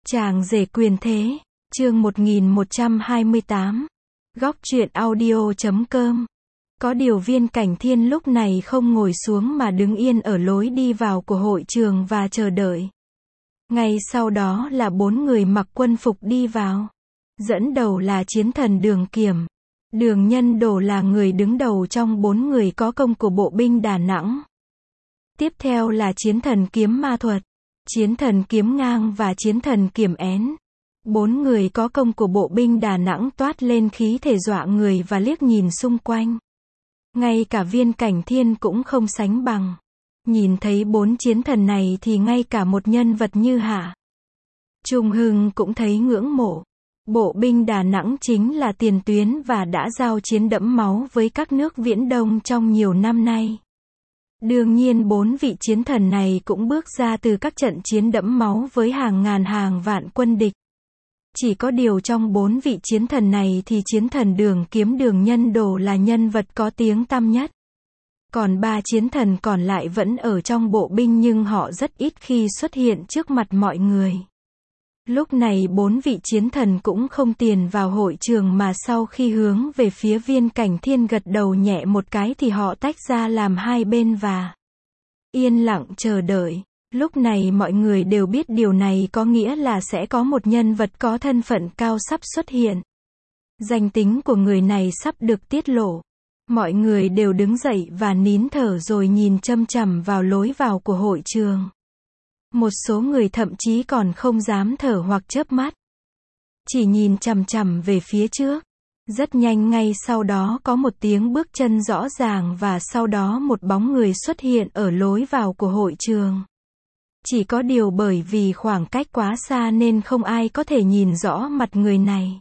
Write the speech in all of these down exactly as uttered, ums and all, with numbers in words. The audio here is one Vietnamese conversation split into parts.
Chàng rể quyền thế, chương một nghìn một trăm hai mươi tám. Góc truyện audio chấm com. Có điều Viên Cảnh Thiên lúc này không ngồi xuống mà đứng yên ở lối đi vào của hội trường và chờ đợi. Ngay sau đó là bốn người mặc quân phục đi vào. Dẫn đầu là chiến thần Đường Kiểm. Đường Nhân Đồ là người đứng đầu trong bốn người có công của bộ binh Đà Nẵng. Tiếp theo là chiến thần Kiếm Ma Thuật, chiến thần Kiếm Ngang và chiến thần Kiểm Én. Bốn người có công của bộ binh Đà Nẵng toát lên khí thể dọa người và liếc nhìn xung quanh. Ngay cả Viên Cảnh Thiên cũng không sánh bằng. Nhìn thấy bốn chiến thần này thì ngay cả một nhân vật như Hạ Trung Hưng cũng thấy ngưỡng mộ. Bộ binh Đà Nẵng chính là tiền tuyến và đã giao chiến đẫm máu với các nước Viễn Đông trong nhiều năm nay. Đương nhiên bốn vị chiến thần này cũng bước ra từ các trận chiến đẫm máu với hàng ngàn hàng vạn quân địch. Chỉ có điều trong bốn vị chiến thần này thì chiến thần Đường Kiếm Đường Nhân Đồ là nhân vật có tiếng tăm nhất. Còn ba chiến thần còn lại vẫn ở trong bộ binh nhưng họ rất ít khi xuất hiện trước mặt mọi người. Lúc này bốn vị chiến thần cũng không tiền vào hội trường mà sau khi hướng về phía Viên Cảnh Thiên gật đầu nhẹ một cái thì họ tách ra làm hai bên và yên lặng chờ đợi. Lúc này mọi người đều biết điều này có nghĩa là sẽ có một nhân vật có thân phận cao sắp xuất hiện. Danh tính của người này sắp được tiết lộ. Mọi người đều đứng dậy và nín thở rồi nhìn chăm chằm vào lối vào của hội trường. Một số người thậm chí còn không dám thở hoặc chớp mắt. Chỉ nhìn chằm chằm về phía trước. Rất nhanh ngay sau đó có một tiếng bước chân rõ ràng và sau đó một bóng người xuất hiện ở lối vào của hội trường. Chỉ có điều bởi vì khoảng cách quá xa nên không ai có thể nhìn rõ mặt người này.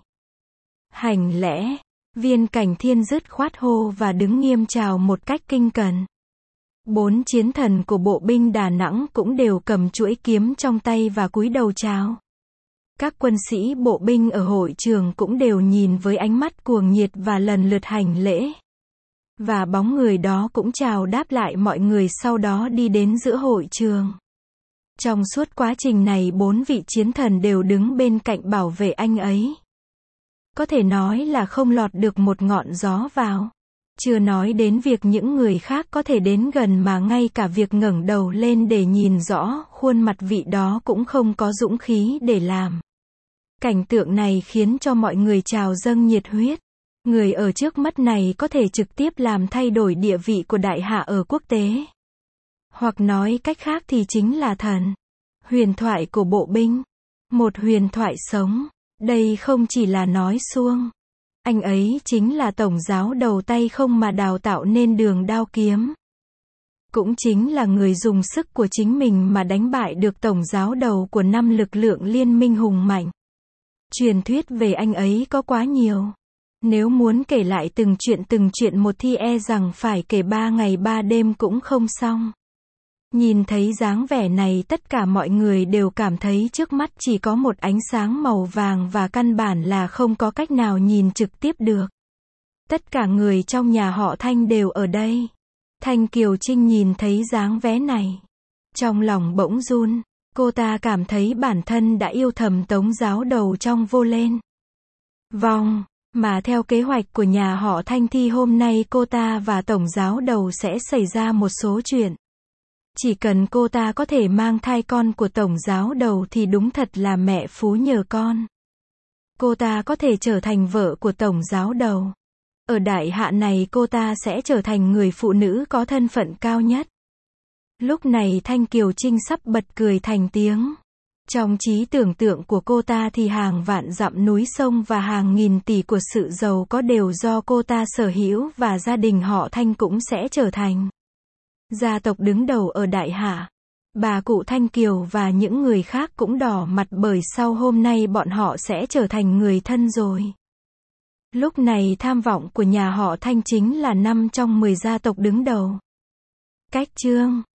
Hành lễ, Viên Cảnh Thiên dứt khoát hô và đứng nghiêm chào một cách kinh cẩn. Bốn chiến thần của bộ binh Đà Nẵng cũng đều cầm chuỗi kiếm trong tay và cúi đầu chào. Các quân sĩ bộ binh ở hội trường cũng đều nhìn với ánh mắt cuồng nhiệt và lần lượt hành lễ. Và bóng người đó cũng chào đáp lại mọi người sau đó đi đến giữa hội trường. Trong suốt quá trình này bốn vị chiến thần đều đứng bên cạnh bảo vệ anh ấy. Có thể nói là không lọt được một ngọn gió vào. Chưa nói đến việc những người khác có thể đến gần mà ngay cả việc ngẩng đầu lên để nhìn rõ khuôn mặt vị đó cũng không có dũng khí để làm. Cảnh tượng này khiến cho mọi người trào dâng nhiệt huyết. Người ở trước mắt này có thể trực tiếp làm thay đổi địa vị của đại hạ ở quốc tế. Hoặc nói cách khác thì chính là thần. Huyền thoại của bộ binh. Một huyền thoại sống. Đây không chỉ là nói suông. Anh ấy chính là tổng giáo đầu tay không mà đào tạo nên đường đao kiếm. Cũng chính là người dùng sức của chính mình mà đánh bại được tổng giáo đầu của năm lực lượng liên minh hùng mạnh. Truyền thuyết về anh ấy có quá nhiều. Nếu muốn kể lại từng chuyện từng chuyện một thì e rằng phải kể ba ngày ba đêm cũng không xong. Nhìn thấy dáng vẻ này tất cả mọi người đều cảm thấy trước mắt chỉ có một ánh sáng màu vàng và căn bản là không có cách nào nhìn trực tiếp được. Tất cả người trong nhà họ Thanh đều ở đây. Thanh Kiều Trinh nhìn thấy dáng vẻ này. Trong lòng bỗng run, cô ta cảm thấy bản thân đã yêu thầm tống giáo đầu trong vô lên. Vòng, mà theo kế hoạch của nhà họ Thanh thì hôm nay cô ta và tổng giáo đầu sẽ xảy ra một số chuyện. Chỉ cần cô ta có thể mang thai con của tổng giáo đầu thì đúng thật là mẹ phú nhờ con. Cô ta có thể trở thành vợ của tổng giáo đầu. Ở đại hạ này cô ta sẽ trở thành người phụ nữ có thân phận cao nhất. Lúc này Thanh Kiều Trinh sắp bật cười thành tiếng. Trong trí tưởng tượng của cô ta thì hàng vạn dặm núi sông và hàng nghìn tỷ của sự giàu có đều do cô ta sở hữu và gia đình họ Thanh cũng sẽ trở thành gia tộc đứng đầu ở đại hạ. Bà cụ Thanh Kiều và những người khác cũng đỏ mặt bởi sau hôm nay bọn họ sẽ trở thành người thân rồi. Lúc này tham vọng của nhà họ Thanh chính là năm trong mười gia tộc đứng đầu. Cách chương